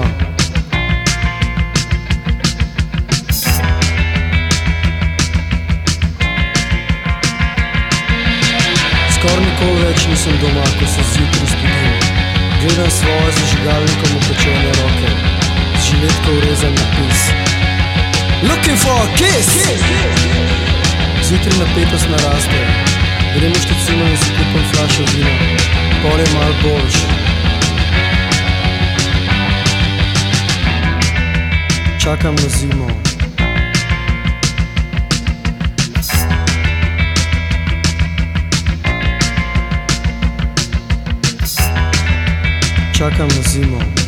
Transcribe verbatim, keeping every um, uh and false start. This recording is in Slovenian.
doma. Skor nikoli več nisem doma, ko se zjutraj zbudim. Gledam svoje zažigalnikom opečene roke, z žiletko urezan napis Looking for a kiss! Zjutraj napetost naraste, gremo štecino in si kupam flašo vina, pol je malo boljš. Čakam na zimo. Čakam na zimo.